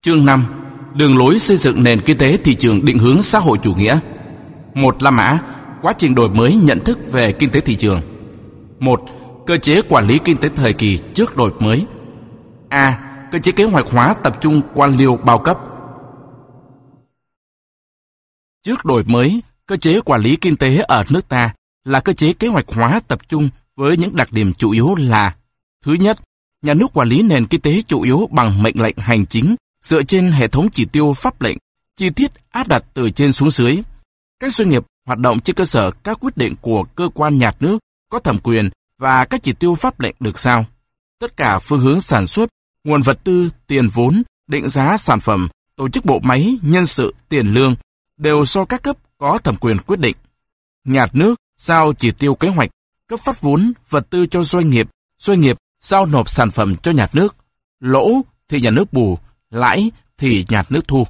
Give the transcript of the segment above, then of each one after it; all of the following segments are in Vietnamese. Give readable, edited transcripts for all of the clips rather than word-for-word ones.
Chương 5. Đường lối xây dựng nền kinh tế thị trường định hướng xã hội chủ nghĩa. 1. La Mã. Quá trình đổi mới nhận thức về kinh tế thị trường. 1. Cơ chế quản lý kinh tế thời kỳ trước đổi mới. A. Cơ chế kế hoạch hóa tập trung quan liêu bao cấp. Trước đổi mới, cơ chế quản lý kinh tế ở nước ta là cơ chế kế hoạch hóa tập trung với những đặc điểm chủ yếu là: thứ nhất, nhà nước quản lý nền kinh tế chủ yếu bằng mệnh lệnh hành chính dựa trên hệ thống chỉ tiêu pháp lệnh, chi tiết áp đặt từ trên xuống dưới. Các doanh nghiệp hoạt động trên cơ sở các quyết định của cơ quan nhà nước có thẩm quyền và các chỉ tiêu pháp lệnh được giao. Tất cả phương hướng sản xuất, nguồn vật tư, tiền vốn, định giá sản phẩm, tổ chức bộ máy, nhân sự, tiền lương đều do các cấp có thẩm quyền quyết định. Nhà nước giao chỉ tiêu kế hoạch, cấp phát vốn, vật tư cho doanh nghiệp giao nộp sản phẩm cho nhà nước. Lỗ thì nhà nước bù, lãi thì nhà nước thu.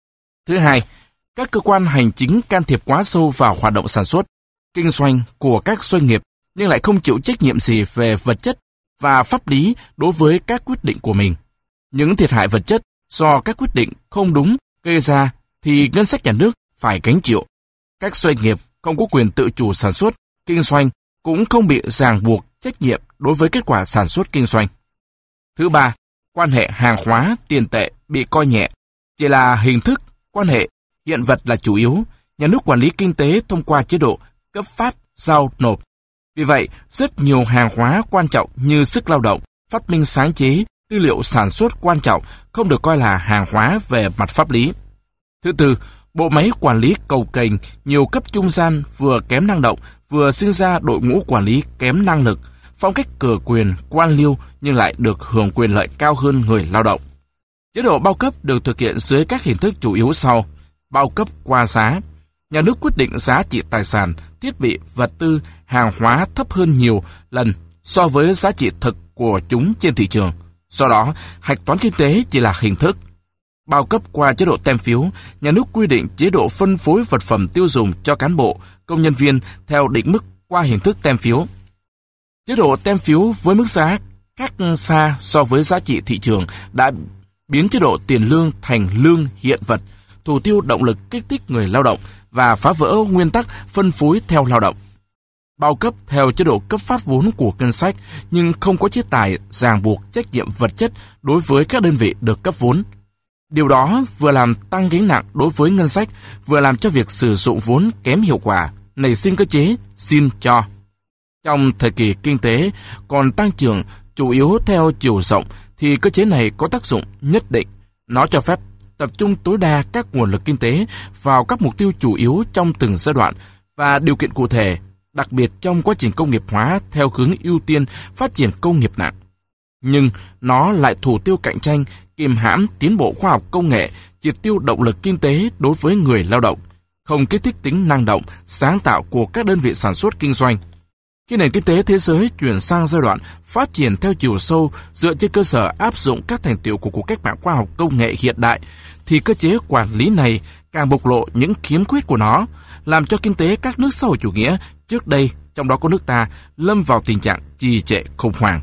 Thứ hai, các cơ quan hành chính can thiệp quá sâu vào hoạt động sản xuất, kinh doanh của các doanh nghiệp nhưng lại không chịu trách nhiệm gì về vật chất và pháp lý đối với các quyết định của mình. Những thiệt hại vật chất do các quyết định không đúng gây ra thì ngân sách nhà nước phải gánh chịu. Các doanh nghiệp không có quyền tự chủ sản xuất, kinh doanh cũng không bị ràng buộc trách nhiệm đối với kết quả sản xuất kinh doanh. Thứ ba, quan hệ hàng hóa, tiền tệ bị coi nhẹ, chỉ là hình thức quan hệ, hiện vật là chủ yếu. Nhà nước quản lý kinh tế thông qua chế độ cấp phát, giao, nộp. Vì vậy, rất nhiều hàng hóa quan trọng như sức lao động, phát minh sáng chế, tư liệu sản xuất quan trọng không được coi là hàng hóa về mặt pháp lý. Thứ tư, bộ máy quản lý cồng kềnh, nhiều cấp trung gian vừa kém năng động, vừa sinh ra đội ngũ quản lý kém năng lực, phong cách cửa quyền, quan liêu nhưng lại được hưởng quyền lợi cao hơn người lao động. Chế độ bao cấp được thực hiện dưới các hình thức chủ yếu sau: bao cấp qua giá. Nhà nước quyết định giá trị tài sản, thiết bị, vật tư, hàng hóa thấp hơn nhiều lần so với giá trị thực của chúng trên thị trường. Do đó, hạch toán kinh tế chỉ là hình thức. Bao cấp qua chế độ tem phiếu, nhà nước quy định chế độ phân phối vật phẩm tiêu dùng cho cán bộ, công nhân viên theo định mức qua hình thức tem phiếu. Chế độ tem phiếu với mức giá khác xa so với giá trị thị trường đã biến chế độ tiền lương thành lương hiện vật, thủ tiêu động lực kích thích người lao động và phá vỡ nguyên tắc phân phối theo lao động. Bao cấp theo chế độ cấp phát vốn của ngân sách nhưng không có chế tài ràng buộc trách nhiệm vật chất đối với các đơn vị được cấp vốn. Điều đó vừa làm tăng gánh nặng đối với ngân sách, vừa làm cho việc sử dụng vốn kém hiệu quả, nảy sinh cơ chế xin cho. Trong thời kỳ kinh tế còn tăng trưởng chủ yếu theo chiều rộng thì cơ chế này có tác dụng nhất định. Nó cho phép tập trung tối đa các nguồn lực kinh tế vào các mục tiêu chủ yếu trong từng giai đoạn và điều kiện cụ thể, đặc biệt trong quá trình công nghiệp hóa theo hướng ưu tiên phát triển công nghiệp nặng. Nhưng nó lại thủ tiêu cạnh tranh, kiềm hãm tiến bộ khoa học công nghệ, triệt tiêu động lực kinh tế đối với người lao động, không kích thích tính năng động, sáng tạo của các đơn vị sản xuất kinh doanh. Khi nền kinh tế thế giới chuyển sang giai đoạn phát triển theo chiều sâu dựa trên cơ sở áp dụng các thành tựu của cuộc cách mạng khoa học công nghệ hiện đại, thì cơ chế quản lý này càng bộc lộ những khiếm khuyết của nó, làm cho kinh tế các nước xã hội chủ nghĩa trước đây, trong đó có nước ta, lâm vào tình trạng trì trệ khủng hoảng.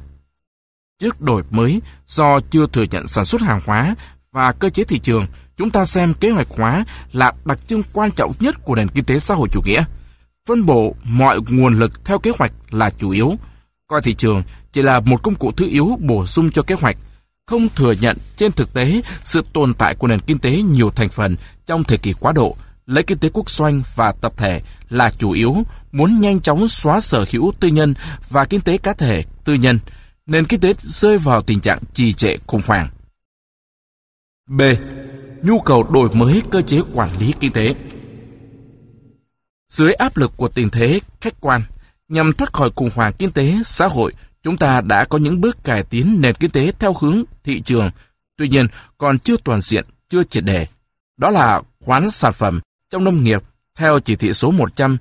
Trước đổi mới, do chưa thừa nhận sản xuất hàng hóa và cơ chế thị trường, chúng ta xem kế hoạch hóa là đặc trưng quan trọng nhất của nền kinh tế xã hội chủ nghĩa. Phân bổ mọi nguồn lực theo kế hoạch là chủ yếu, coi thị trường chỉ là một công cụ thứ yếu bổ sung cho kế hoạch, không thừa nhận trên thực tế sự tồn tại của nền kinh tế nhiều thành phần trong thời kỳ quá độ, lấy kinh tế quốc doanh và tập thể là chủ yếu, muốn nhanh chóng xóa sở hữu tư nhân và kinh tế cá thể tư nhân, nền kinh tế rơi vào tình trạng trì trệ khủng hoảng. B. Nhu cầu đổi mới cơ chế quản lý kinh tế. Dưới áp lực của tình thế khách quan, nhằm thoát khỏi khủng hoảng kinh tế xã hội, chúng ta đã có những bước cải tiến nền kinh tế theo hướng thị trường, tuy nhiên còn chưa toàn diện, chưa triệt để. Đó là khoán sản phẩm trong nông nghiệp theo chỉ thị số 100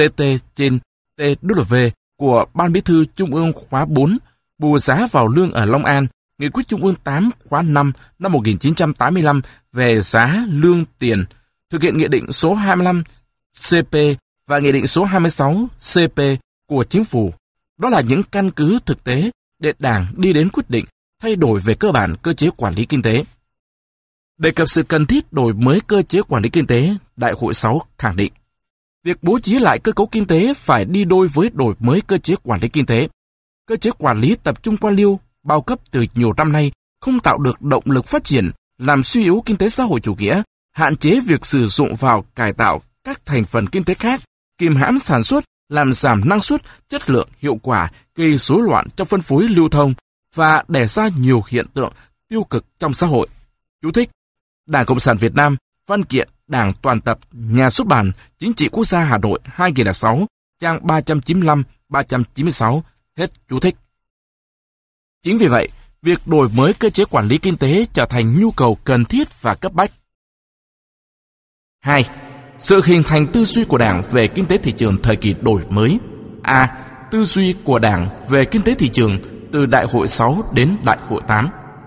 CT/TW của Ban Bí thư Trung ương khóa 4, bù giá vào lương ở Long An, Nghị quyết Trung ương 8 khóa 5 năm 1985 về giá lương tiền, thực hiện Nghị định số 25 CP và Nghị định số 26 CP của Chính phủ. Đó là những căn cứ thực tế để Đảng đi đến quyết định thay đổi về cơ bản cơ chế quản lý kinh tế. Đề cập sự cần thiết đổi mới cơ chế quản lý kinh tế, Đại hội 6 khẳng định, việc bố trí lại cơ cấu kinh tế phải đi đôi với đổi mới cơ chế quản lý kinh tế. Cơ chế quản lý tập trung quan liêu, bao cấp từ nhiều năm nay không tạo được động lực phát triển, làm suy yếu kinh tế xã hội chủ nghĩa, hạn chế việc sử dụng vào cải tạo các thành phần kinh tế khác, kìm hãm sản xuất, làm giảm năng suất, chất lượng, hiệu quả, gây rối loạn trong phân phối lưu thông và đẻ ra nhiều hiện tượng tiêu cực trong xã hội. Chú thích: Đảng Cộng sản Việt Nam, Văn kiện Đảng toàn tập, Nhà xuất bản Chính trị Quốc gia Hà Nội 2006, trang 395-396, hết chú thích. Chính vì vậy, việc đổi mới cơ chế quản lý kinh tế trở thành nhu cầu cần thiết và cấp bách. 2. Sự hình thành tư duy của Đảng về kinh tế thị trường thời kỳ đổi mới. A. Tư duy của Đảng về kinh tế thị trường từ Đại hội 6 đến Đại hội 8.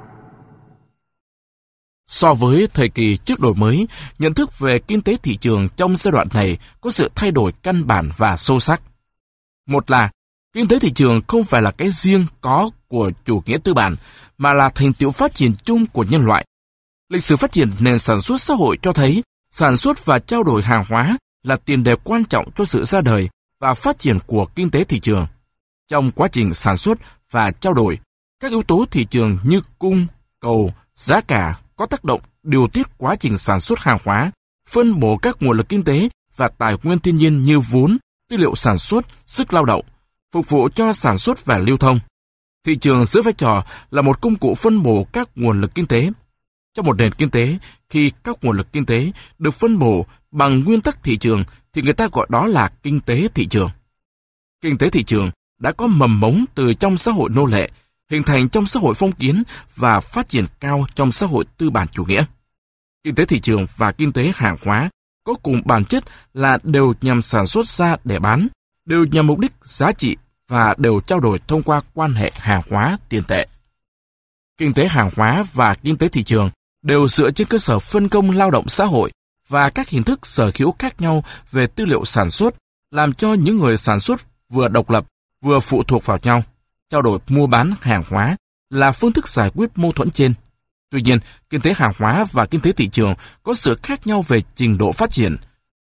So với thời kỳ trước đổi mới, nhận thức về kinh tế thị trường trong giai đoạn này có sự thay đổi căn bản và sâu sắc. Một là, kinh tế thị trường không phải là cái riêng có của chủ nghĩa tư bản, mà là thành tựu phát triển chung của nhân loại. Lịch sử phát triển nền sản xuất xã hội cho thấy, sản xuất và trao đổi hàng hóa là tiền đề quan trọng cho sự ra đời và phát triển của kinh tế thị trường. Trong quá trình sản xuất và trao đổi, các yếu tố thị trường như cung, cầu, giá cả có tác động điều tiết quá trình sản xuất hàng hóa, phân bổ các nguồn lực kinh tế và tài nguyên thiên nhiên như vốn, tư liệu sản xuất, sức lao động, phục vụ cho sản xuất và lưu thông. Thị trường giữ vai trò là một công cụ phân bổ các nguồn lực kinh tế. Trong một nền kinh tế, khi các nguồn lực kinh tế được phân bổ bằng nguyên tắc thị trường thì người ta gọi đó là kinh tế thị trường. Kinh tế thị trường đã có mầm mống từ trong xã hội nô lệ, hình thành trong xã hội phong kiến và phát triển cao trong xã hội tư bản chủ nghĩa. Kinh tế thị trường và kinh tế hàng hóa có cùng bản chất là đều nhằm sản xuất ra để bán, đều nhằm mục đích giá trị và đều trao đổi thông qua quan hệ hàng hóa tiền tệ. Kinh tế hàng hóa và kinh tế thị trường đều dựa trên cơ sở phân công lao động xã hội và các hình thức sở hữu khác nhau về tư liệu sản xuất, làm cho những người sản xuất vừa độc lập, vừa phụ thuộc vào nhau. Trao đổi mua bán hàng hóa là phương thức giải quyết mâu thuẫn trên. Tuy nhiên, kinh tế hàng hóa và kinh tế thị trường có sự khác nhau về trình độ phát triển.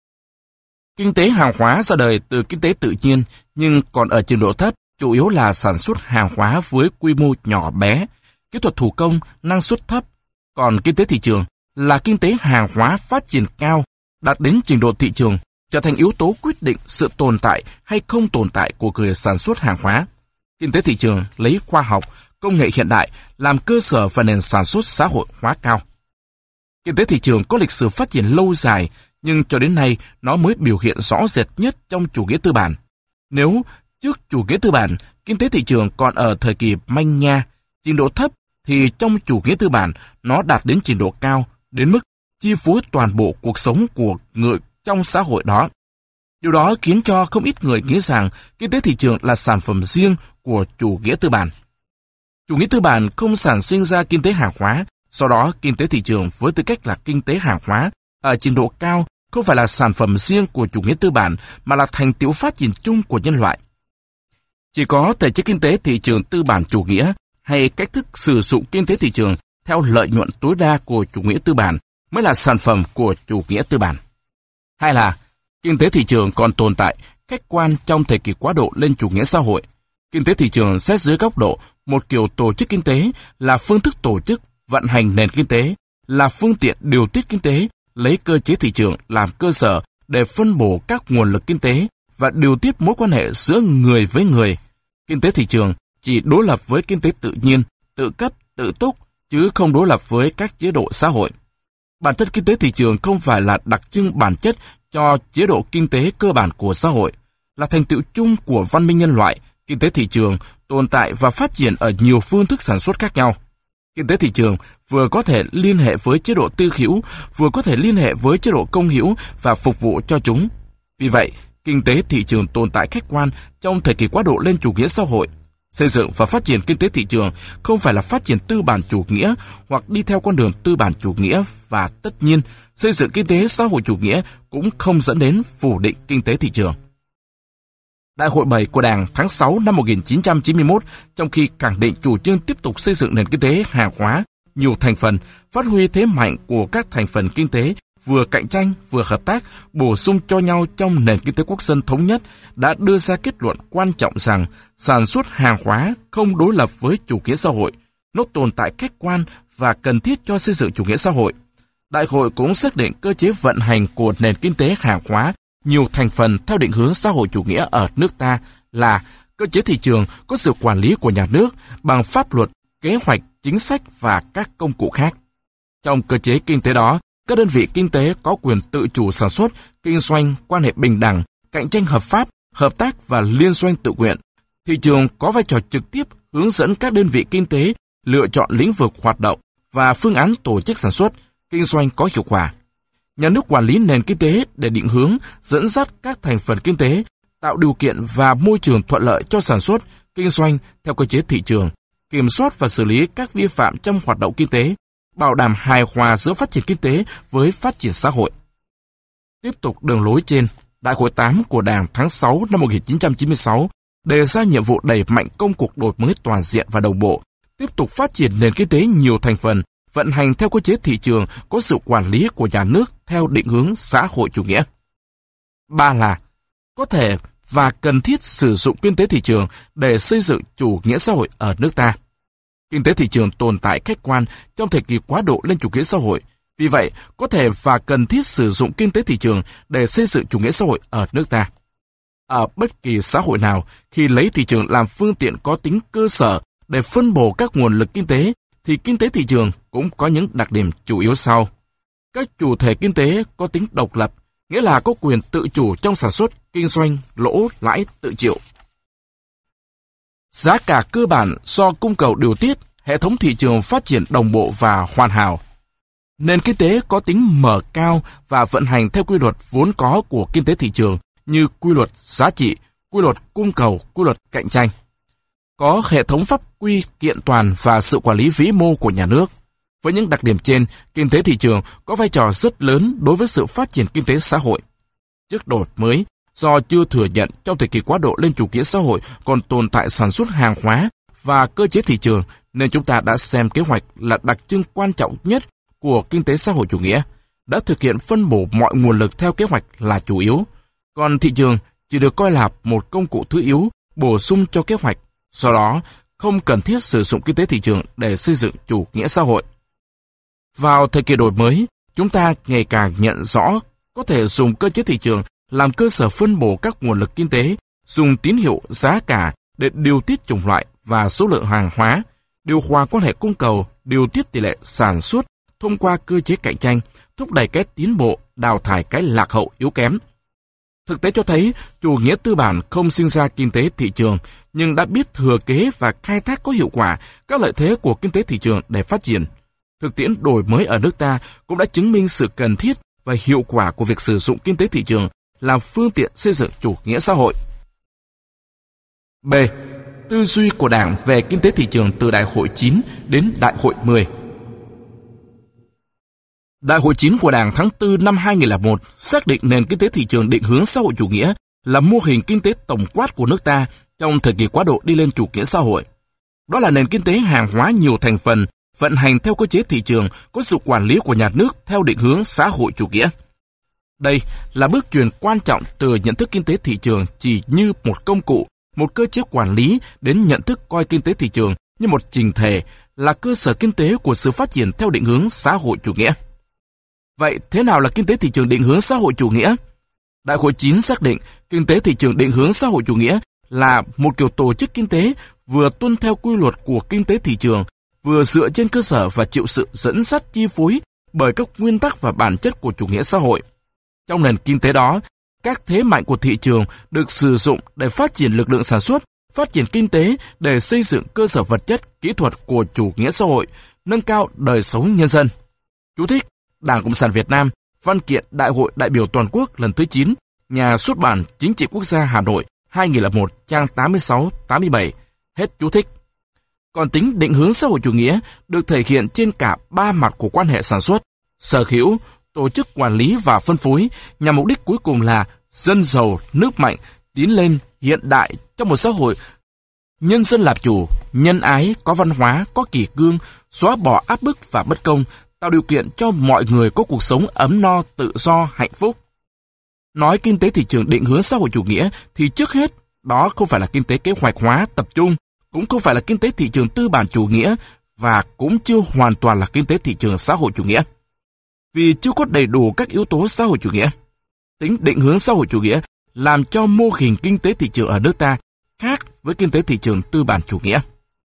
Kinh tế hàng hóa ra đời từ kinh tế tự nhiên, nhưng còn ở trình độ thấp, chủ yếu là sản xuất hàng hóa với quy mô nhỏ bé, kỹ thuật thủ công, năng suất thấp. Còn kinh tế thị trường là kinh tế hàng hóa phát triển cao, đạt đến trình độ thị trường, trở thành yếu tố quyết định sự tồn tại hay không tồn tại của người sản xuất hàng hóa. Kinh tế thị trường lấy khoa học, công nghệ hiện đại làm cơ sở và nền sản xuất xã hội hóa cao. Kinh tế thị trường có lịch sử phát triển lâu dài, nhưng cho đến nay nó mới biểu hiện rõ rệt nhất trong chủ nghĩa tư bản. Nếu trước chủ nghĩa tư bản, kinh tế thị trường còn ở thời kỳ manh nha, trình độ thấp, thì trong chủ nghĩa tư bản nó đạt đến trình độ cao, đến mức chi phối toàn bộ cuộc sống của người trong xã hội đó. Điều đó khiến cho không ít người nghĩ rằng kinh tế thị trường là sản phẩm riêng của chủ nghĩa tư bản. Chủ nghĩa tư bản không sản sinh ra kinh tế hàng hóa, do đó kinh tế thị trường với tư cách là kinh tế hàng hóa ở trình độ cao không phải là sản phẩm riêng của chủ nghĩa tư bản mà là thành tựu phát triển chung của nhân loại. Chỉ có thể chế kinh tế thị trường tư bản chủ nghĩa hay cách thức sử dụng kinh tế thị trường theo lợi nhuận tối đa của chủ nghĩa tư bản mới là sản phẩm của chủ nghĩa tư bản. Hay là kinh tế thị trường còn tồn tại khách quan trong thời kỳ quá độ lên chủ nghĩa xã hội. Kinh tế thị trường xét dưới góc độ một kiểu tổ chức kinh tế là phương thức tổ chức, vận hành nền kinh tế, là phương tiện điều tiết kinh tế, lấy cơ chế thị trường làm cơ sở để phân bổ các nguồn lực kinh tế và điều tiết mối quan hệ giữa người với người. Kinh tế thị trường chỉ đối lập với kinh tế tự nhiên, tự cấp, tự túc, chứ không đối lập với các chế độ xã hội. Bản chất kinh tế thị trường không phải là đặc trưng bản chất cho chế độ kinh tế cơ bản của xã hội, là thành tựu chung của văn minh nhân loại. Kinh tế thị trường tồn tại và phát triển ở nhiều phương thức sản xuất khác nhau. Kinh tế thị trường vừa có thể liên hệ với chế độ tư hữu, vừa có thể liên hệ với chế độ công hữu và phục vụ cho chúng. Vì vậy, kinh tế thị trường tồn tại khách quan trong thời kỳ quá độ lên chủ nghĩa xã hội. Xây dựng và phát triển kinh tế thị trường không phải là phát triển tư bản chủ nghĩa hoặc đi theo con đường tư bản chủ nghĩa, và tất nhiên, xây dựng kinh tế xã hội chủ nghĩa cũng không dẫn đến phủ định kinh tế thị trường. Đại hội 7 của Đảng tháng 6 năm 1991, trong khi khẳng định chủ trương tiếp tục xây dựng nền kinh tế hàng hóa nhiều thành phần, phát huy thế mạnh của các thành phần kinh tế, vừa cạnh tranh vừa hợp tác, bổ sung cho nhau trong nền kinh tế quốc dân thống nhất, đã đưa ra kết luận quan trọng rằng sản xuất hàng hóa không đối lập với chủ nghĩa xã hội, nó tồn tại khách quan và cần thiết cho xây dựng chủ nghĩa xã hội. Đại hội cũng xác định cơ chế vận hành của nền kinh tế hàng hóa nhiều thành phần theo định hướng xã hội chủ nghĩa ở nước ta là cơ chế thị trường có sự quản lý của nhà nước bằng pháp luật, kế hoạch, chính sách và các công cụ khác. Trong cơ chế kinh tế đó, các đơn vị kinh tế có quyền tự chủ sản xuất, kinh doanh, quan hệ bình đẳng, cạnh tranh hợp pháp, hợp tác và liên doanh tự nguyện. Thị trường có vai trò trực tiếp hướng dẫn các đơn vị kinh tế lựa chọn lĩnh vực hoạt động và phương án tổ chức sản xuất, kinh doanh có hiệu quả. Nhà nước quản lý nền kinh tế để định hướng, dẫn dắt các thành phần kinh tế, tạo điều kiện và môi trường thuận lợi cho sản xuất, kinh doanh theo cơ chế thị trường, kiểm soát và xử lý các vi phạm trong hoạt động kinh tế, bảo đảm hài hòa giữa phát triển kinh tế với phát triển xã hội. Tiếp tục đường lối trên, Đại hội 8 của Đảng tháng 6 năm 1996 đề ra nhiệm vụ đẩy mạnh công cuộc đổi mới toàn diện và đồng bộ, tiếp tục phát triển nền kinh tế nhiều thành phần, vận hành theo cơ chế thị trường có sự quản lý của nhà nước theo định hướng xã hội chủ nghĩa. 3 là có thể và cần thiết sử dụng kinh tế thị trường để xây dựng chủ nghĩa xã hội ở nước ta. Kinh tế thị trường tồn tại khách quan trong thời kỳ quá độ lên chủ nghĩa xã hội. Vì vậy, có thể và cần thiết sử dụng kinh tế thị trường để xây dựng chủ nghĩa xã hội ở nước ta. Ở bất kỳ xã hội nào, khi lấy thị trường làm phương tiện có tính cơ sở để phân bổ các nguồn lực kinh tế, thì kinh tế thị trường cũng có những đặc điểm chủ yếu sau. Các chủ thể kinh tế có tính độc lập, nghĩa là có quyền tự chủ trong sản xuất, kinh doanh, lỗ, lãi tự chịu. Giá cả cơ bản do cung cầu điều tiết, hệ thống thị trường phát triển đồng bộ và hoàn hảo. Nền kinh tế có tính mở cao và vận hành theo quy luật vốn có của kinh tế thị trường như quy luật giá trị, quy luật cung cầu, quy luật cạnh tranh. Có hệ thống pháp quy kiện toàn và sự quản lý vĩ mô của nhà nước. Với những đặc điểm trên, kinh tế thị trường có vai trò rất lớn đối với sự phát triển kinh tế xã hội. Trước đổi mới, do chưa thừa nhận trong thời kỳ quá độ lên chủ nghĩa xã hội còn tồn tại sản xuất hàng hóa và cơ chế thị trường, nên chúng ta đã xem kế hoạch là đặc trưng quan trọng nhất của kinh tế xã hội chủ nghĩa, đã thực hiện phân bổ mọi nguồn lực theo kế hoạch là chủ yếu, còn thị trường chỉ được coi là một công cụ thứ yếu bổ sung cho kế hoạch, do đó không cần thiết sử dụng kinh tế thị trường để xây dựng chủ nghĩa xã hội. Vào thời kỳ đổi mới, chúng ta ngày càng nhận rõ có thể dùng cơ chế thị trường làm cơ sở phân bổ các nguồn lực kinh tế, dùng tín hiệu giá cả để điều tiết chủng loại và số lượng hàng hóa, điều hòa quan hệ cung cầu, điều tiết tỷ lệ sản xuất thông qua cơ chế cạnh tranh, thúc đẩy cái tiến bộ, đào thải cái lạc hậu yếu kém. Thực tế cho thấy, chủ nghĩa tư bản không sinh ra kinh tế thị trường, nhưng đã biết thừa kế và khai thác có hiệu quả các lợi thế của kinh tế thị trường để phát triển. Thực tiễn đổi mới ở nước ta cũng đã chứng minh sự cần thiết và hiệu quả của việc sử dụng kinh tế thị trường làm phương tiện xây dựng chủ nghĩa xã hội. B. Tư duy của Đảng về kinh tế thị trường từ Đại hội 9 đến Đại hội 10. Đại hội 9 của Đảng tháng 4 năm 2001 xác định nền kinh tế thị trường định hướng xã hội chủ nghĩa là mô hình kinh tế tổng quát của nước ta trong thời kỳ quá độ đi lên chủ nghĩa xã hội. Đó là nền kinh tế hàng hóa nhiều thành phần, vận hành theo cơ chế thị trường có sự quản lý của nhà nước theo định hướng xã hội chủ nghĩa. Đây là bước chuyển quan trọng từ nhận thức kinh tế thị trường chỉ như một công cụ, một cơ chế quản lý đến nhận thức coi kinh tế thị trường như một chỉnh thể, là cơ sở kinh tế của sự phát triển theo định hướng xã hội chủ nghĩa. Vậy thế nào là kinh tế thị trường định hướng xã hội chủ nghĩa? Đại hội 9 xác định kinh tế thị trường định hướng xã hội chủ nghĩa là một kiểu tổ chức kinh tế vừa tuân theo quy luật của kinh tế thị trường, vừa dựa trên cơ sở và chịu sự dẫn dắt chi phối bởi các nguyên tắc và bản chất của chủ nghĩa xã hội. Trong nền kinh tế đó, các thế mạnh của thị trường được sử dụng để phát triển lực lượng sản xuất, phát triển kinh tế để xây dựng cơ sở vật chất, kỹ thuật của chủ nghĩa xã hội, nâng cao đời sống nhân dân. Chú thích: Đảng Cộng sản Việt Nam, Văn kiện Đại hội đại biểu toàn quốc lần thứ 9, Nhà xuất bản Chính trị Quốc gia Hà Nội, 2001, trang 86-87. Hết chú thích. Còn tính định hướng xã hội chủ nghĩa được thể hiện trên cả ba mặt của quan hệ sản xuất, sở hữu, tổ chức quản lý và phân phối, nhằm mục đích cuối cùng là dân giàu, nước mạnh, tiến lên hiện đại trong một xã hội nhân dân làm chủ, nhân ái, có văn hóa, có kỷ cương, xóa bỏ áp bức và bất công, tạo điều kiện cho mọi người có cuộc sống ấm no, tự do, hạnh phúc. Nói kinh tế thị trường định hướng xã hội chủ nghĩa thì trước hết, đó không phải là kinh tế kế hoạch hóa tập trung, cũng không phải là kinh tế thị trường tư bản chủ nghĩa và cũng chưa hoàn toàn là kinh tế thị trường xã hội chủ nghĩa. Vì chưa có đầy đủ các yếu tố xã hội chủ nghĩa. Tính định hướng xã hội chủ nghĩa làm cho mô hình kinh tế thị trường ở nước ta khác với kinh tế thị trường tư bản chủ nghĩa.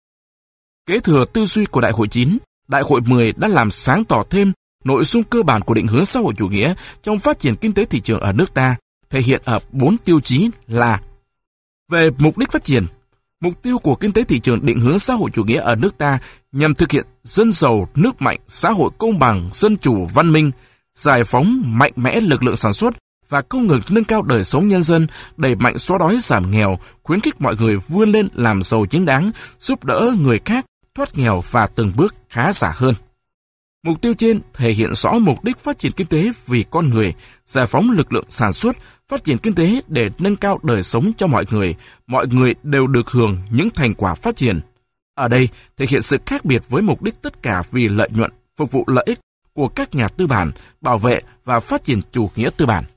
Kế thừa tư duy của Đại hội 9, Đại hội 10 đã làm sáng tỏ thêm nội dung cơ bản của định hướng xã hội chủ nghĩa trong phát triển kinh tế thị trường ở nước ta, thể hiện ở 4 tiêu chí là: về mục đích phát triển, mục tiêu của kinh tế thị trường định hướng xã hội chủ nghĩa ở nước ta nhằm thực hiện dân giàu, nước mạnh, xã hội công bằng, dân chủ, văn minh, giải phóng mạnh mẽ lực lượng sản xuất và không ngừng nâng cao đời sống nhân dân, đẩy mạnh xóa đói giảm nghèo, khuyến khích mọi người vươn lên làm giàu chính đáng, giúp đỡ người khác thoát nghèo và từng bước khá giả hơn. Mục tiêu trên thể hiện rõ mục đích phát triển kinh tế vì con người, giải phóng lực lượng sản xuất, phát triển kinh tế để nâng cao đời sống cho mọi người đều được hưởng những thành quả phát triển. Ở đây thể hiện sự khác biệt với mục đích tất cả vì lợi nhuận, phục vụ lợi ích của các nhà tư bản, bảo vệ và phát triển chủ nghĩa tư bản.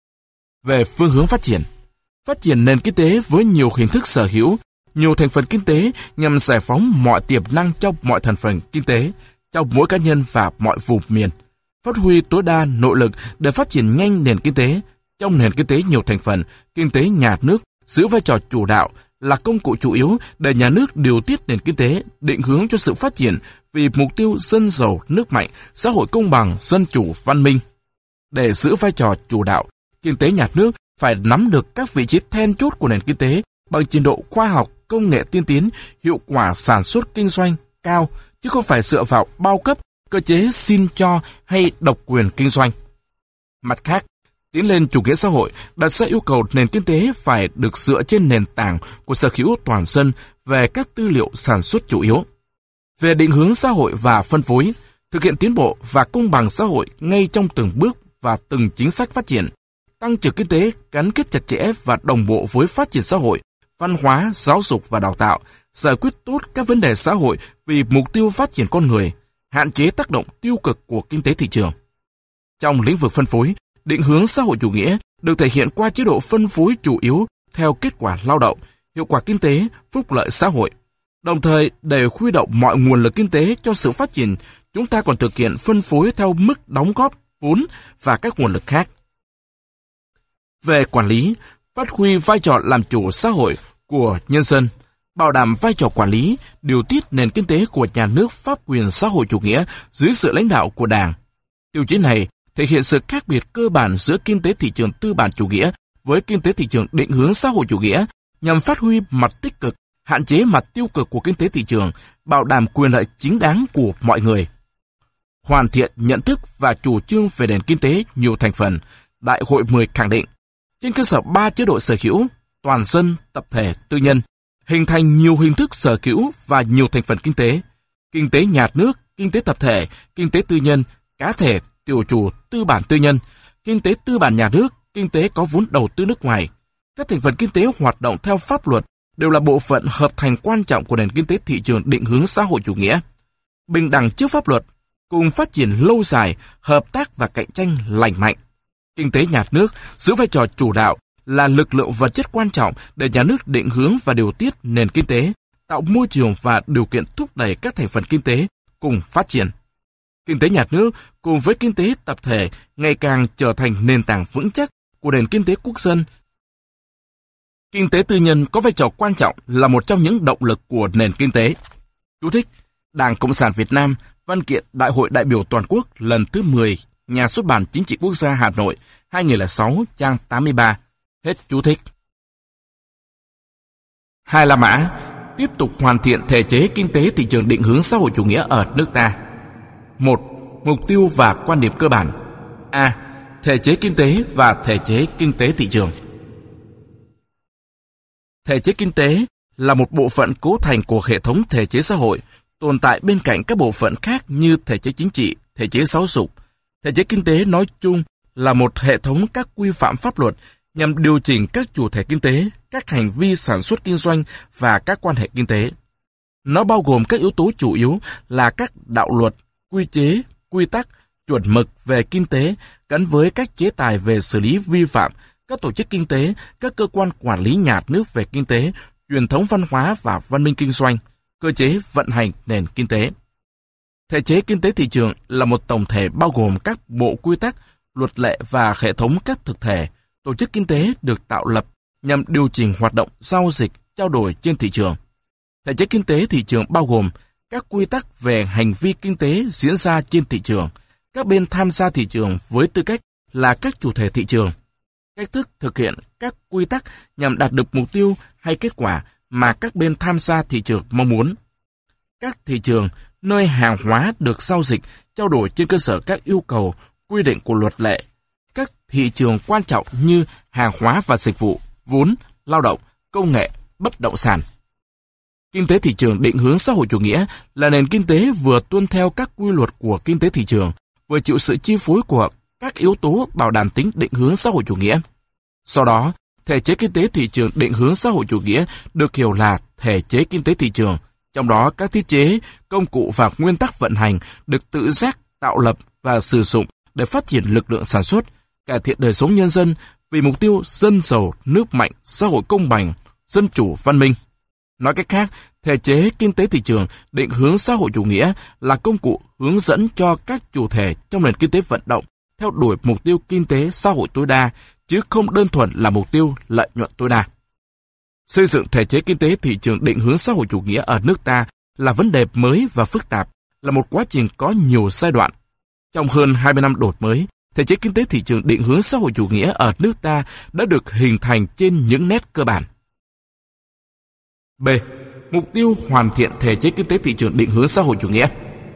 Về phương hướng phát triển nền kinh tế với nhiều hình thức sở hữu, nhiều thành phần kinh tế nhằm giải phóng mọi tiềm năng trong mọi thành phần kinh tế, trong mỗi cá nhân và mọi vùng miền, phát huy tối đa nội lực để phát triển nhanh nền kinh tế. Trong nền kinh tế nhiều thành phần, kinh tế nhà nước giữ vai trò chủ đạo là công cụ chủ yếu để nhà nước điều tiết nền kinh tế, định hướng cho sự phát triển vì mục tiêu dân giàu, nước mạnh, xã hội công bằng, dân chủ, văn minh. Để giữ vai trò chủ đạo, kinh tế nhà nước phải nắm được các vị trí then chốt của nền kinh tế bằng trình độ khoa học, công nghệ tiên tiến, hiệu quả sản xuất kinh doanh cao, chứ không phải dựa vào bao cấp, cơ chế xin cho hay độc quyền kinh doanh. Mặt khác, tiến lên chủ nghĩa xã hội đặt ra yêu cầu nền kinh tế phải được dựa trên nền tảng của sở hữu toàn dân về các tư liệu sản xuất chủ yếu. Về định hướng xã hội và phân phối, thực hiện tiến bộ và công bằng xã hội ngay trong từng bước và từng chính sách phát triển, tăng trưởng kinh tế gắn kết chặt chẽ và đồng bộ với phát triển xã hội, văn hóa, giáo dục và đào tạo, giải quyết tốt các vấn đề xã hội vì mục tiêu phát triển con người, hạn chế tác động tiêu cực của kinh tế thị trường. Trong lĩnh vực phân phối, định hướng xã hội chủ nghĩa được thể hiện qua chế độ phân phối chủ yếu theo kết quả lao động, hiệu quả kinh tế, phúc lợi xã hội. Đồng thời, để huy động mọi nguồn lực kinh tế cho sự phát triển, chúng ta còn thực hiện phân phối theo mức đóng góp, vốn và các nguồn lực khác. Về quản lý, phát huy vai trò làm chủ xã hội của nhân dân, bảo đảm vai trò quản lý, điều tiết nền kinh tế của nhà nước pháp quyền xã hội chủ nghĩa dưới sự lãnh đạo của Đảng. Tiêu chí này thể hiện sự khác biệt cơ bản giữa kinh tế thị trường tư bản chủ nghĩa với kinh tế thị trường định hướng xã hội chủ nghĩa, nhằm phát huy mặt tích cực, hạn chế mặt tiêu cực của kinh tế thị trường, bảo đảm quyền lợi chính đáng của mọi người. Hoàn thiện nhận thức và chủ trương về nền kinh tế nhiều thành phần, Đại hội 10 khẳng định, trên cơ sở 3 chế độ sở hữu, toàn dân, tập thể, tư nhân, hình thành nhiều hình thức sở hữu và nhiều thành phần kinh tế nhà nước, kinh tế tập thể, kinh tế tư nhân, cá thể, tiểu chủ, tư bản tư nhân, kinh tế tư bản nhà nước, kinh tế có vốn đầu tư nước ngoài. Các thành phần kinh tế hoạt động theo pháp luật đều là bộ phận hợp thành quan trọng của nền kinh tế thị trường định hướng xã hội chủ nghĩa. Bình đẳng trước pháp luật, cùng phát triển lâu dài, hợp tác và cạnh tranh lành mạnh. Kinh tế nhà nước giữ vai trò chủ đạo là lực lượng vật chất quan trọng để nhà nước định hướng và điều tiết nền kinh tế, tạo môi trường và điều kiện thúc đẩy các thành phần kinh tế cùng phát triển. Kinh tế nhà nước cùng với kinh tế tập thể ngày càng trở thành nền tảng vững chắc của nền kinh tế quốc dân. Kinh tế tư nhân có vai trò quan trọng là một trong những động lực của nền kinh tế. Chú thích: Đảng Cộng sản Việt Nam, Văn kiện Đại hội đại biểu toàn quốc lần thứ 10, Nhà xuất bản Chính trị Quốc gia Hà Nội, 2006, trang 83. Hết chú thích. Hai La Mã tiếp tục hoàn thiện thể chế kinh tế thị trường định hướng xã hội chủ nghĩa ở nước ta. 1. Mục tiêu và quan điểm cơ bản. A. Thể chế kinh tế và thể chế kinh tế thị trường. Thể chế kinh tế là một bộ phận cấu thành của hệ thống thể chế xã hội, tồn tại bên cạnh các bộ phận khác như thể chế chính trị, thể chế giáo dục. Thể chế kinh tế nói chung là một hệ thống các quy phạm pháp luật nhằm điều chỉnh các chủ thể kinh tế, các hành vi sản xuất kinh doanh và các quan hệ kinh tế. Nó bao gồm các yếu tố chủ yếu là các đạo luật, quy chế, quy tắc, chuẩn mực về kinh tế gắn với các chế tài về xử lý vi phạm, các tổ chức kinh tế, các cơ quan quản lý nhà nước về kinh tế, truyền thống văn hóa và văn minh kinh doanh, cơ chế vận hành nền kinh tế. Thể chế kinh tế thị trường là một tổng thể bao gồm các bộ quy tắc, luật lệ và hệ thống các thực thể, tổ chức kinh tế được tạo lập nhằm điều chỉnh hoạt động giao dịch, trao đổi trên thị trường. Thể chế kinh tế thị trường bao gồm các quy tắc về hành vi kinh tế diễn ra trên thị trường, các bên tham gia thị trường với tư cách là các chủ thể thị trường, cách thức thực hiện các quy tắc nhằm đạt được mục tiêu hay kết quả mà các bên tham gia thị trường mong muốn. Các thị trường nơi hàng hóa được giao dịch, trao đổi trên cơ sở các yêu cầu, quy định của luật lệ. Các thị trường quan trọng như hàng hóa và dịch vụ, vốn, lao động, công nghệ, bất động sản. Kinh tế thị trường định hướng xã hội chủ nghĩa là nền kinh tế vừa tuân theo các quy luật của kinh tế thị trường, vừa chịu sự chi phối của các yếu tố bảo đảm tính định hướng xã hội chủ nghĩa. Do đó, thể chế kinh tế thị trường định hướng xã hội chủ nghĩa được hiểu là thể chế kinh tế thị trường, trong đó các thiết chế, công cụ và nguyên tắc vận hành được tự giác tạo lập và sử dụng để phát triển lực lượng sản xuất, cải thiện đời sống nhân dân vì mục tiêu dân giàu, nước mạnh, xã hội công bằng, dân chủ, văn minh. Nói cách khác, thể chế kinh tế thị trường định hướng xã hội chủ nghĩa là công cụ hướng dẫn cho các chủ thể trong nền kinh tế vận động theo đuổi mục tiêu kinh tế xã hội tối đa, chứ không đơn thuần là mục tiêu lợi nhuận tối đa. Xây dựng thể chế kinh tế thị trường định hướng xã hội chủ nghĩa ở nước ta là vấn đề mới và phức tạp, là một quá trình có nhiều giai đoạn. Trong hơn 20 năm đổi mới, thể chế kinh tế thị trường định hướng xã hội chủ nghĩa ở nước ta đã được hình thành trên những nét cơ bản. B. Mục tiêu hoàn thiện thể chế kinh tế thị trường định hướng xã hội chủ nghĩa.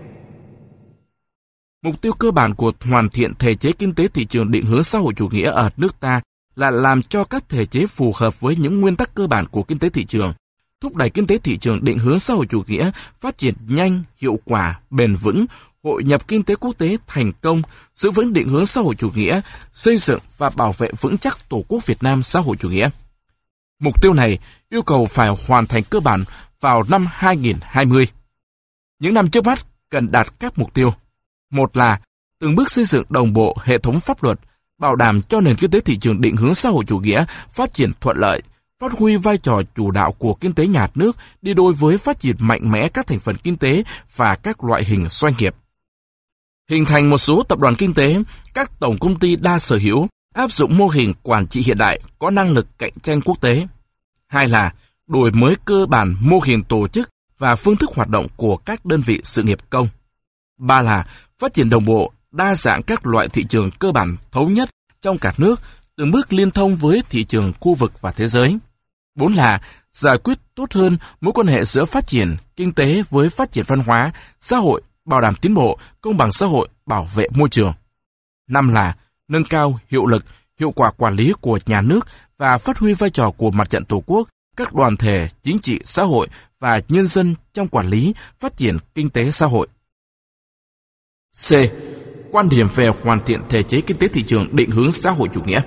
Mục tiêu cơ bản của hoàn thiện thể chế kinh tế thị trường định hướng xã hội chủ nghĩa ở nước ta là làm cho các thể chế phù hợp với những nguyên tắc cơ bản của kinh tế thị trường, thúc đẩy kinh tế thị trường định hướng xã hội chủ nghĩa phát triển nhanh, hiệu quả, bền vững, hội nhập kinh tế quốc tế thành công, giữ vững định hướng xã hội chủ nghĩa, xây dựng và bảo vệ vững chắc Tổ quốc Việt Nam xã hội chủ nghĩa. Mục tiêu này yêu cầu phải hoàn thành cơ bản vào năm 2020. Những năm trước mắt cần đạt các mục tiêu. Một là từng bước xây dựng đồng bộ hệ thống pháp luật, bảo đảm cho nền kinh tế thị trường định hướng xã hội chủ nghĩa phát triển thuận lợi, phát huy vai trò chủ đạo của kinh tế nhà nước đi đôi với phát triển mạnh mẽ các thành phần kinh tế và các loại hình doanh nghiệp. Hình thành một số tập đoàn kinh tế, các tổng công ty đa sở hữu, áp dụng mô hình quản trị hiện đại có năng lực cạnh tranh quốc tế. Hai là đổi mới cơ bản mô hình tổ chức và phương thức hoạt động của các đơn vị sự nghiệp công. Ba là phát triển đồng bộ, đa dạng các loại thị trường cơ bản thống nhất trong cả nước, từng bước liên thông với thị trường khu vực và thế giới. Bốn là giải quyết tốt hơn mối quan hệ giữa phát triển kinh tế với phát triển văn hóa, xã hội, bảo đảm tiến bộ, công bằng xã hội, bảo vệ môi trường. Năm là nâng cao hiệu lực, hiệu quả quản lý của nhà nước và phát huy vai trò của Mặt trận Tổ quốc, các đoàn thể, chính trị, xã hội và nhân dân trong quản lý, phát triển kinh tế xã hội. C. Quan điểm về hoàn thiện thể chế kinh tế thị trường định hướng xã hội chủ nghĩa.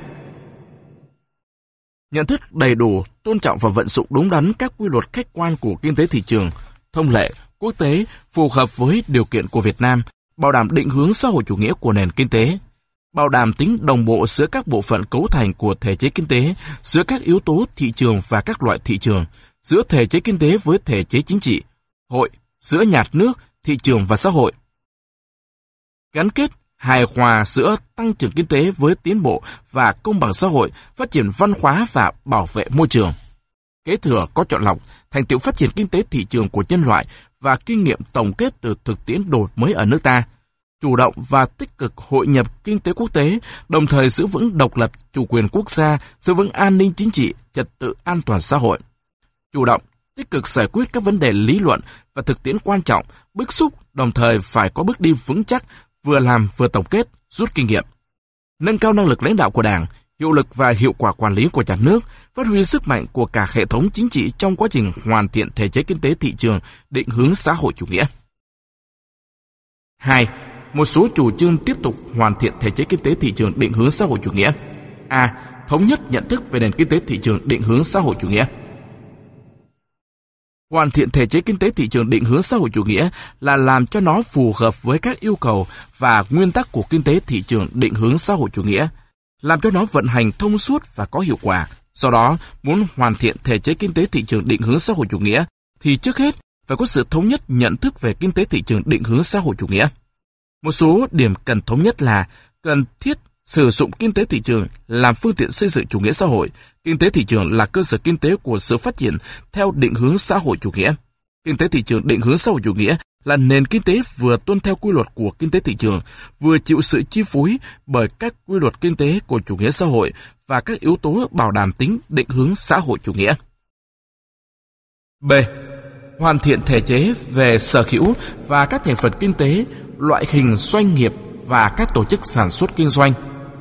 Nhận thức đầy đủ, tôn trọng và vận dụng đúng đắn các quy luật khách quan của kinh tế thị trường, thông lệ, quốc tế phù hợp với điều kiện của Việt Nam, bảo đảm định hướng xã hội chủ nghĩa của nền kinh tế, bảo đảm tính đồng bộ giữa các bộ phận cấu thành của thể chế kinh tế, giữa các yếu tố thị trường và các loại thị trường, giữa thể chế kinh tế với thể chế chính trị, hội, giữa nhà nước, thị trường và xã hội. Gắn kết hài hòa giữa tăng trưởng kinh tế với tiến bộ và công bằng xã hội, phát triển văn hóa và bảo vệ môi trường. Kế thừa có chọn lọc, thành tựu phát triển kinh tế thị trường của nhân loại và kinh nghiệm tổng kết từ thực tiễn đổi mới ở nước ta, chủ động và tích cực hội nhập kinh tế quốc tế, đồng thời giữ vững độc lập, chủ quyền quốc gia, giữ vững an ninh chính trị, trật tự an toàn xã hội. Chủ động, tích cực giải quyết các vấn đề lý luận và thực tiễn quan trọng, bức xúc, đồng thời phải có bước đi vững chắc, vừa làm vừa tổng kết, rút kinh nghiệm. Nâng cao năng lực lãnh đạo của Đảng, hiệu lực và hiệu quả quản lý của nhà nước, phát huy sức mạnh của cả hệ thống chính trị trong quá trình hoàn thiện thể chế kinh tế thị trường định hướng xã hội chủ nghĩa. 2. Một số chủ trương tiếp tục hoàn thiện thể chế kinh tế thị trường định hướng xã hội chủ nghĩa. A. thống nhất nhận thức về nền kinh tế thị trường định hướng xã hội chủ nghĩa. Hoàn thiện thể chế kinh tế thị trường định hướng xã hội chủ nghĩa là làm cho nó phù hợp với các yêu cầu và nguyên tắc của kinh tế thị trường định hướng xã hội chủ nghĩa, làm cho nó vận hành thông suốt và có hiệu quả. Do đó, muốn hoàn thiện thể chế kinh tế thị trường định hướng xã hội chủ nghĩa thì trước hết phải có sự thống nhất nhận thức về kinh tế thị trường định hướng xã hội chủ nghĩa. Một số điểm cần thống nhất là cần thiết sử dụng kinh tế thị trường làm phương tiện xây dựng chủ nghĩa xã hội. Kinh tế thị trường là cơ sở kinh tế của sự phát triển theo định hướng xã hội chủ nghĩa. Kinh tế thị trường định hướng xã hội chủ nghĩa là nền kinh tế vừa tuân theo quy luật của kinh tế thị trường, vừa chịu sự chi phối bởi các quy luật kinh tế của chủ nghĩa xã hội và các yếu tố bảo đảm tính định hướng xã hội chủ nghĩa. B. Hoàn thiện thể chế về sở hữu và các thành phần kinh tế, loại hình doanh nghiệp và các tổ chức sản xuất kinh doanh.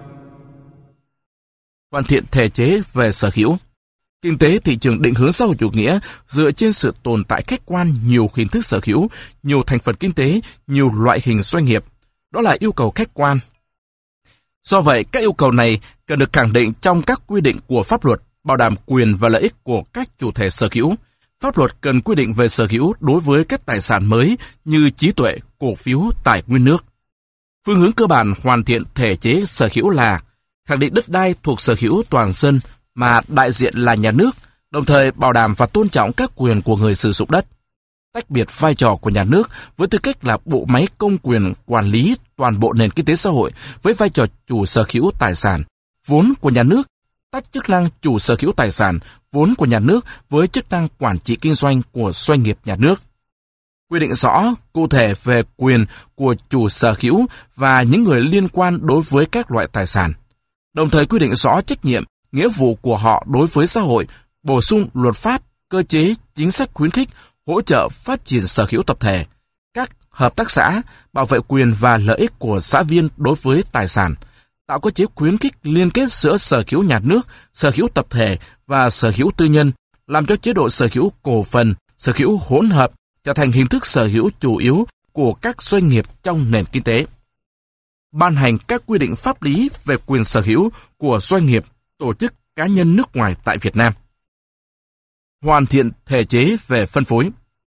Hoàn thiện thể chế về sở hữu. Kinh tế thị trường định hướng xã hội chủ nghĩa dựa trên sự tồn tại khách quan nhiều hình thức sở hữu, nhiều thành phần kinh tế, nhiều loại hình doanh nghiệp. Đó là yêu cầu khách quan. Do vậy, các yêu cầu này cần được khẳng định trong các quy định của pháp luật, bảo đảm quyền và lợi ích của các chủ thể sở hữu. Pháp luật cần quy định về sở hữu đối với các tài sản mới như trí tuệ, cổ phiếu, tài nguyên nước. Phương hướng cơ bản hoàn thiện thể chế sở hữu là khẳng định đất đai thuộc sở hữu toàn dân mà đại diện là nhà nước, đồng thời bảo đảm và tôn trọng các quyền của người sử dụng đất. Tách biệt vai trò của nhà nước với tư cách là bộ máy công quyền quản lý toàn bộ nền kinh tế xã hội với vai trò chủ sở hữu tài sản, vốn của nhà nước, tách chức năng chủ sở hữu tài sản, vốn của nhà nước với chức năng quản trị kinh doanh của doanh nghiệp nhà nước. Quy định rõ cụ thể về quyền của chủ sở hữu và những người liên quan đối với các loại tài sản. Đồng thời quy định rõ trách nhiệm, nghĩa vụ của họ đối với xã hội, bổ sung luật pháp, cơ chế, chính sách khuyến khích, hỗ trợ phát triển sở hữu tập thể, các hợp tác xã, bảo vệ quyền và lợi ích của xã viên đối với tài sản, tạo cơ chế khuyến khích liên kết giữa sở hữu nhà nước, sở hữu tập thể và sở hữu tư nhân, làm cho chế độ sở hữu cổ phần, sở hữu hỗn hợp trở thành hình thức sở hữu chủ yếu của các doanh nghiệp trong nền kinh tế. Ban hành các quy định pháp lý về quyền sở hữu của doanh nghiệp, tổ chức, cá nhân nước ngoài tại Việt Nam. Hoàn thiện thể chế về phân phối.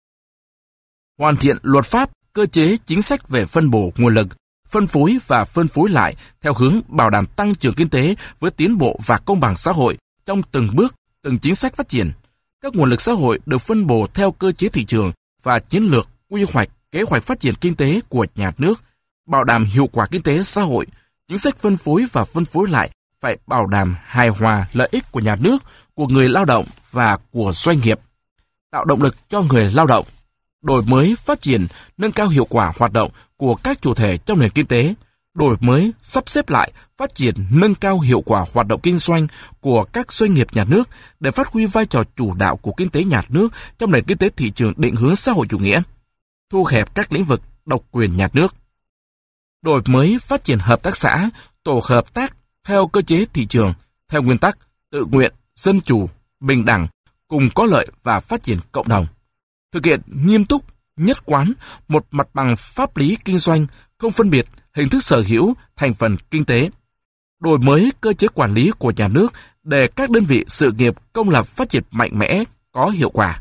Hoàn thiện luật pháp, cơ chế, chính sách về phân bổ nguồn lực, phân phối và phân phối lại theo hướng bảo đảm tăng trưởng kinh tế với tiến bộ và công bằng xã hội trong từng bước, từng chính sách phát triển. Các nguồn lực xã hội được phân bổ theo cơ chế thị trường và chiến lược, quy hoạch, kế hoạch phát triển kinh tế của nhà nước, bảo đảm hiệu quả kinh tế xã hội. Chính sách phân phối và phân phối lại phải bảo đảm hài hòa lợi ích của nhà nước, của người lao động và của doanh nghiệp, tạo động lực cho người lao động, đổi mới, phát triển, nâng cao hiệu quả hoạt động của các chủ thể trong nền kinh tế, đổi mới, sắp xếp lại, phát triển, nâng cao hiệu quả hoạt động kinh doanh của các doanh nghiệp nhà nước để phát huy vai trò chủ đạo của kinh tế nhà nước trong nền kinh tế thị trường định hướng xã hội chủ nghĩa, thu hẹp các lĩnh vực độc quyền nhà nước, đổi mới, phát triển hợp tác xã, tổ hợp tác theo cơ chế thị trường, theo nguyên tắc tự nguyện, dân chủ, bình đẳng, cùng có lợi và phát triển cộng đồng. Thực hiện nghiêm túc, nhất quán một mặt bằng pháp lý kinh doanh, không phân biệt hình thức sở hữu, thành phần kinh tế. Đổi mới cơ chế quản lý của nhà nước để các đơn vị sự nghiệp công lập phát triển mạnh mẽ, có hiệu quả.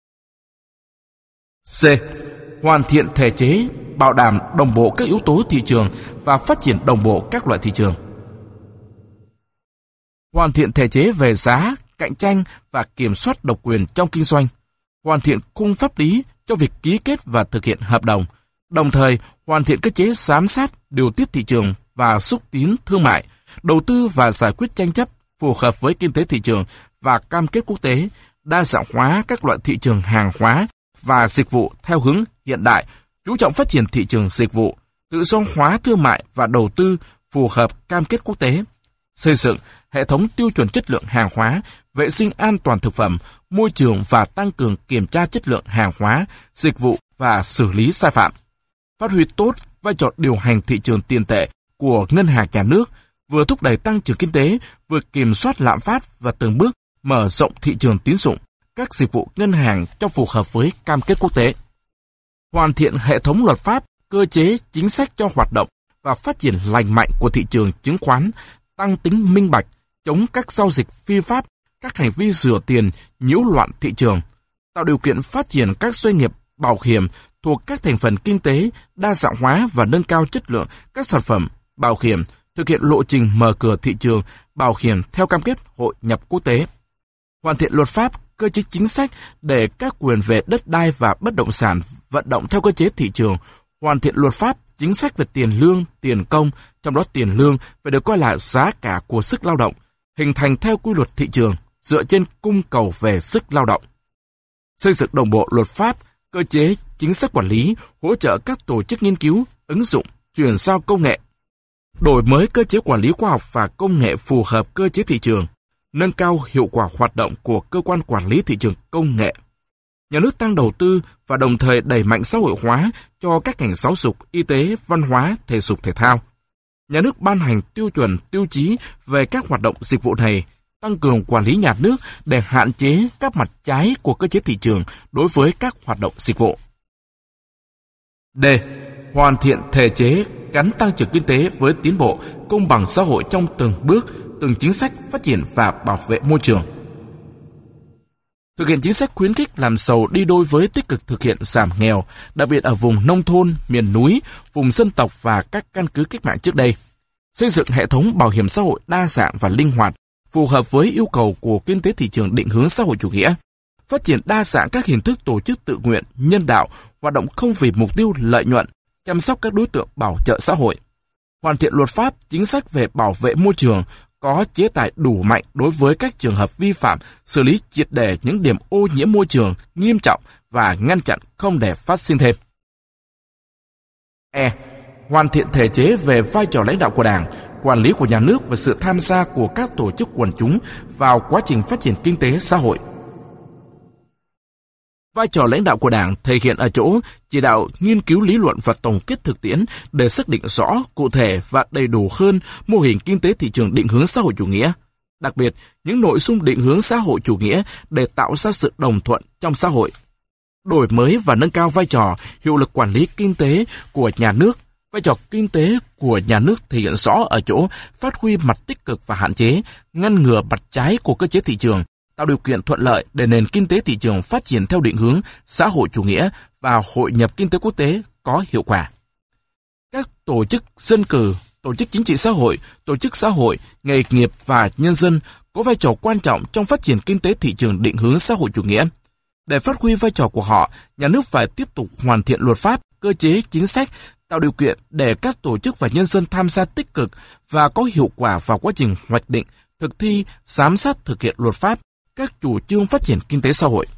C. Hoàn thiện thể chế, bảo đảm đồng bộ các yếu tố thị trường và phát triển đồng bộ các loại thị trường. Hoàn thiện thể chế về giá, cạnh tranh và kiểm soát độc quyền trong kinh doanh. Hoàn thiện khung pháp lý cho việc ký kết và thực hiện hợp đồng, đồng thời hoàn thiện cơ chế giám sát, điều tiết thị trường và xúc tiến thương mại, đầu tư và giải quyết tranh chấp phù hợp với kinh tế thị trường và cam kết quốc tế, đa dạng hóa các loại thị trường hàng hóa và dịch vụ theo hướng hiện đại, chú trọng phát triển thị trường dịch vụ, tự do hóa thương mại và đầu tư phù hợp cam kết quốc tế, xây dựng hệ thống tiêu chuẩn chất lượng hàng hóa, vệ sinh an toàn thực phẩm, môi trường và tăng cường kiểm tra chất lượng hàng hóa, dịch vụ và xử lý sai phạm. Phát huy tốt vai trò điều hành thị trường tiền tệ của ngân hàng nhà nước, vừa thúc đẩy tăng trưởng kinh tế, vừa kiểm soát lạm phát và từng bước mở rộng thị trường tín dụng, các dịch vụ ngân hàng cho phù hợp với cam kết quốc tế. Hoàn thiện hệ thống luật pháp, cơ chế, chính sách cho hoạt động và phát triển lành mạnh của thị trường chứng khoán, tăng tính minh bạch, chống các giao dịch phi pháp, các hành vi rửa tiền, nhiễu loạn thị trường, tạo điều kiện phát triển các doanh nghiệp bảo hiểm thuộc các thành phần kinh tế, đa dạng hóa và nâng cao chất lượng các sản phẩm bảo hiểm, thực hiện lộ trình mở cửa thị trường bảo hiểm theo cam kết hội nhập quốc tế. Hoàn thiện luật pháp, cơ chế chính sách để các quyền về đất đai và bất động sản vận động theo cơ chế thị trường. Hoàn thiện luật pháp, chính sách về tiền lương, tiền công, trong đó tiền lương phải được coi là giá cả của sức lao động, hình thành theo quy luật thị trường dựa trên cung cầu về sức lao động. Xây dựng đồng bộ luật pháp, cơ chế, chính sách quản lý, hỗ trợ các tổ chức nghiên cứu, ứng dụng, chuyển giao công nghệ. Đổi mới cơ chế quản lý khoa học và công nghệ phù hợp cơ chế thị trường, nâng cao hiệu quả hoạt động của cơ quan quản lý thị trường công nghệ. Nhà nước tăng đầu tư và đồng thời đẩy mạnh xã hội hóa cho các ngành giáo dục, y tế, văn hóa, thể dục thể thao. Nhà nước ban hành tiêu chuẩn, tiêu chí về các hoạt động dịch vụ này, tăng cường quản lý nhà nước để hạn chế các mặt trái của cơ chế thị trường đối với các hoạt động dịch vụ. D. Hoàn thiện thể chế gắn tăng trưởng kinh tế với tiến bộ, công bằng xã hội trong từng bước, từng chính sách phát triển và bảo vệ môi trường. Thực hiện chính sách khuyến khích làm giàu đi đôi với tích cực thực hiện giảm nghèo, đặc biệt ở vùng nông thôn, miền núi, vùng dân tộc và các căn cứ cách mạng trước đây. Xây dựng hệ thống bảo hiểm xã hội đa dạng và linh hoạt, phù hợp với yêu cầu của kinh tế thị trường định hướng xã hội chủ nghĩa. Phát triển đa dạng các hình thức tổ chức tự nguyện, nhân đạo, hoạt động không vì mục tiêu lợi nhuận, chăm sóc các đối tượng bảo trợ xã hội. Hoàn thiện luật pháp, chính sách về bảo vệ môi trường, có chế tài đủ mạnh đối với các trường hợp vi phạm, xử lý triệt để những điểm ô nhiễm môi trường nghiêm trọng và ngăn chặn không để phát sinh thêm. E. Hoàn thiện thể chế về vai trò lãnh đạo của Đảng, quản lý của nhà nước và sự tham gia của các tổ chức quần chúng vào quá trình phát triển kinh tế xã hội. Vai trò lãnh đạo của Đảng thể hiện ở chỗ chỉ đạo nghiên cứu lý luận và tổng kết thực tiễn để xác định rõ, cụ thể và đầy đủ hơn mô hình kinh tế thị trường định hướng xã hội chủ nghĩa. Đặc biệt, những nội dung định hướng xã hội chủ nghĩa để tạo ra sự đồng thuận trong xã hội. Đổi mới và nâng cao vai trò, hiệu lực quản lý kinh tế của nhà nước. Vai trò kinh tế của nhà nước thể hiện rõ ở chỗ phát huy mặt tích cực và hạn chế, ngăn ngừa mặt trái của cơ chế thị trường, tạo điều kiện thuận lợi để nền kinh tế thị trường phát triển theo định hướng xã hội chủ nghĩa và hội nhập kinh tế quốc tế có hiệu quả. Các tổ chức dân cử, tổ chức chính trị xã hội, nghề nghiệp và nhân dân có vai trò quan trọng trong phát triển kinh tế thị trường định hướng xã hội chủ nghĩa. Để phát huy vai trò của họ, nhà nước phải tiếp tục hoàn thiện luật pháp, cơ chế, chính sách, tạo điều kiện để các tổ chức và nhân dân tham gia tích cực và có hiệu quả vào quá trình hoạch định, thực thi, giám sát thực hiện luật pháp, các chủ trương phát triển kinh tế xã hội.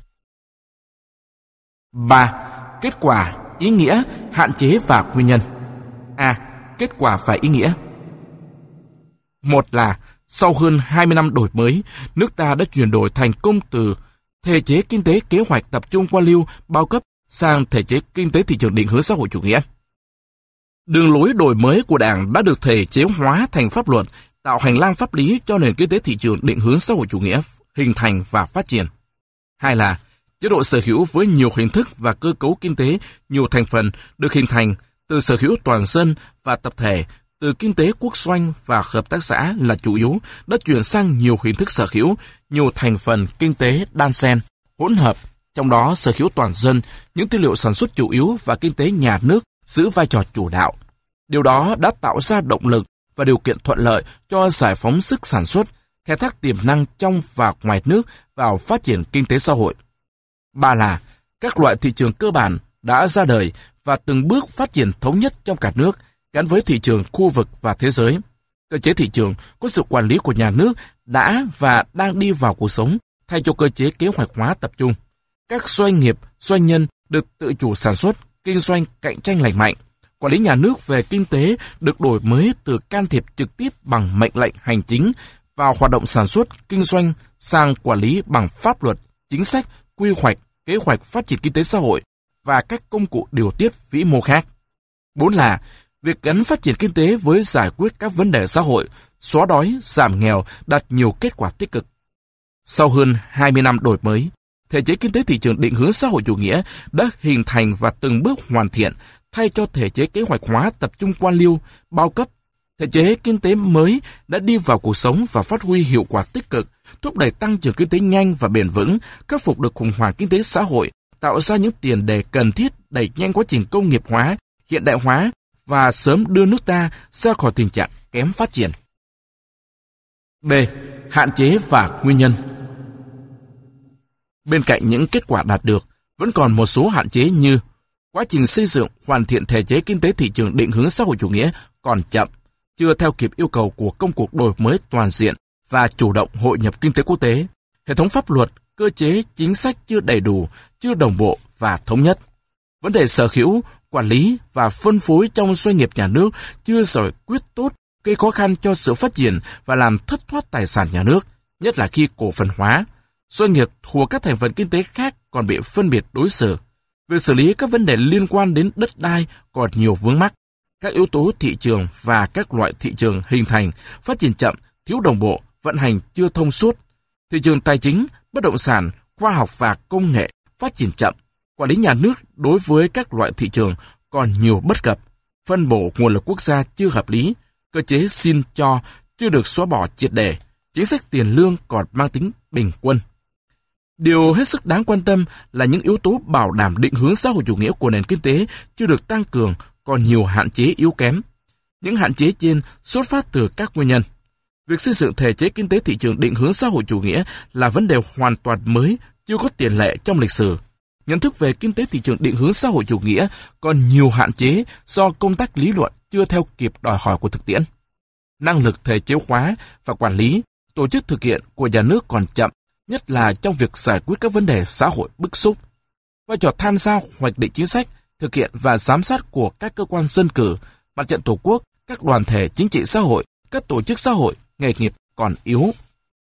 3. Kết quả, ý nghĩa, hạn chế và nguyên nhân. A. Kết quả và ý nghĩa. Một là, sau hơn 20 năm đổi mới, nước ta đã chuyển đổi thành công từ thể chế kinh tế kế hoạch tập trung quan liêu bao cấp sang thể chế kinh tế thị trường định hướng xã hội chủ nghĩa. Đường lối đổi mới của Đảng đã được thể chế hóa thành pháp luật, tạo hành lang pháp lý cho nền kinh tế thị trường định hướng xã hội chủ nghĩa hình thành và phát triển. Hai là, chế độ sở hữu với nhiều hình thức và cơ cấu kinh tế, nhiều thành phần được hình thành từ sở hữu toàn dân và tập thể, từ kinh tế quốc doanh và hợp tác xã là chủ yếu, đã chuyển sang nhiều hình thức sở hữu, nhiều thành phần kinh tế đan xen, hỗn hợp, trong đó sở hữu toàn dân, những tư liệu sản xuất chủ yếu và kinh tế nhà nước giữ vai trò chủ đạo. Điều đó đã tạo ra động lực và điều kiện thuận lợi cho giải phóng sức sản xuất, khai thác tiềm năng trong và ngoài nước vào phát triển kinh tế xã hội. Ba là, các loại thị trường cơ bản đã ra đời và từng bước phát triển thống nhất trong cả nước, gắn với thị trường khu vực và thế giới. Cơ chế thị trường có sự quản lý của nhà nước đã và đang đi vào cuộc sống thay cho cơ chế kế hoạch hóa tập trung. Các doanh nghiệp, doanh nhân được tự chủ sản xuất, kinh doanh cạnh tranh lành mạnh. Quản lý nhà nước về kinh tế được đổi mới từ can thiệp trực tiếp bằng mệnh lệnh hành chính vào hoạt động sản xuất, kinh doanh sang quản lý bằng pháp luật, chính sách, quy hoạch, kế hoạch phát triển kinh tế xã hội và các công cụ điều tiết vĩ mô khác. 4 là việc gắn phát triển kinh tế với giải quyết các vấn đề xã hội, xóa đói, giảm nghèo đạt nhiều kết quả tích cực. Sau hơn 20 năm đổi mới, thể chế kinh tế thị trường định hướng xã hội chủ nghĩa đã hình thành và từng bước hoàn thiện thay cho thể chế kế hoạch hóa tập trung quan liêu, bao cấp, Thể chế kinh tế mới đã đi vào cuộc sống và phát huy hiệu quả tích cực, thúc đẩy tăng trưởng kinh tế nhanh và bền vững, khắc phục được khủng hoảng kinh tế xã hội, tạo ra những tiền đề cần thiết đẩy nhanh quá trình công nghiệp hóa, hiện đại hóa và sớm đưa nước ta ra khỏi tình trạng kém phát triển. B. Hạn chế và nguyên nhân. Bên cạnh những kết quả đạt được, vẫn còn một số hạn chế như quá trình xây dựng hoàn thiện thể chế kinh tế thị trường định hướng xã hội chủ nghĩa còn chậm, chưa theo kịp yêu cầu của công cuộc đổi mới toàn diện và chủ động hội nhập kinh tế quốc tế. Hệ thống pháp luật, cơ chế, chính sách chưa đầy đủ, chưa đồng bộ và thống nhất. Vấn đề sở hữu, quản lý và phân phối trong doanh nghiệp nhà nước chưa giải quyết tốt, gây khó khăn cho sự phát triển và làm thất thoát tài sản nhà nước, nhất là khi cổ phần hóa. Doanh nghiệp thuộc các thành phần kinh tế khác còn bị phân biệt đối xử. Việc xử lý các vấn đề liên quan đến đất đai còn nhiều vướng mắc. Các yếu tố thị trường và các loại thị trường hình thành, phát triển chậm, thiếu đồng bộ, vận hành chưa thông suốt. Thị trường tài chính, bất động sản, khoa học và công nghệ phát triển chậm. Quản lý nhà nước đối với các loại thị trường còn nhiều bất cập. Phân bổ nguồn lực quốc gia chưa hợp lý. Cơ chế xin cho chưa được xóa bỏ triệt để. Chính sách tiền lương còn mang tính bình quân. Điều hết sức đáng quan tâm là những yếu tố bảo đảm định hướng xã hội chủ nghĩa của nền kinh tế chưa được tăng cường, còn nhiều hạn chế yếu kém. Những hạn chế trên xuất phát từ các nguyên nhân. Việc xây dựng thể chế kinh tế thị trường định hướng xã hội chủ nghĩa là vấn đề hoàn toàn mới, chưa có tiền lệ trong lịch sử. Nhận thức về kinh tế thị trường định hướng xã hội chủ nghĩa còn nhiều hạn chế do công tác lý luận chưa theo kịp đòi hỏi của thực tiễn. Năng lực thể chế hóa và quản lý, tổ chức thực hiện của nhà nước còn chậm, nhất là trong việc giải quyết các vấn đề xã hội bức xúc. Vai trò tham gia hoạch định chính sách, thực hiện và giám sát của các cơ quan dân cử, mặt trận tổ quốc, các đoàn thể chính trị xã hội, các tổ chức xã hội, nghề nghiệp còn yếu.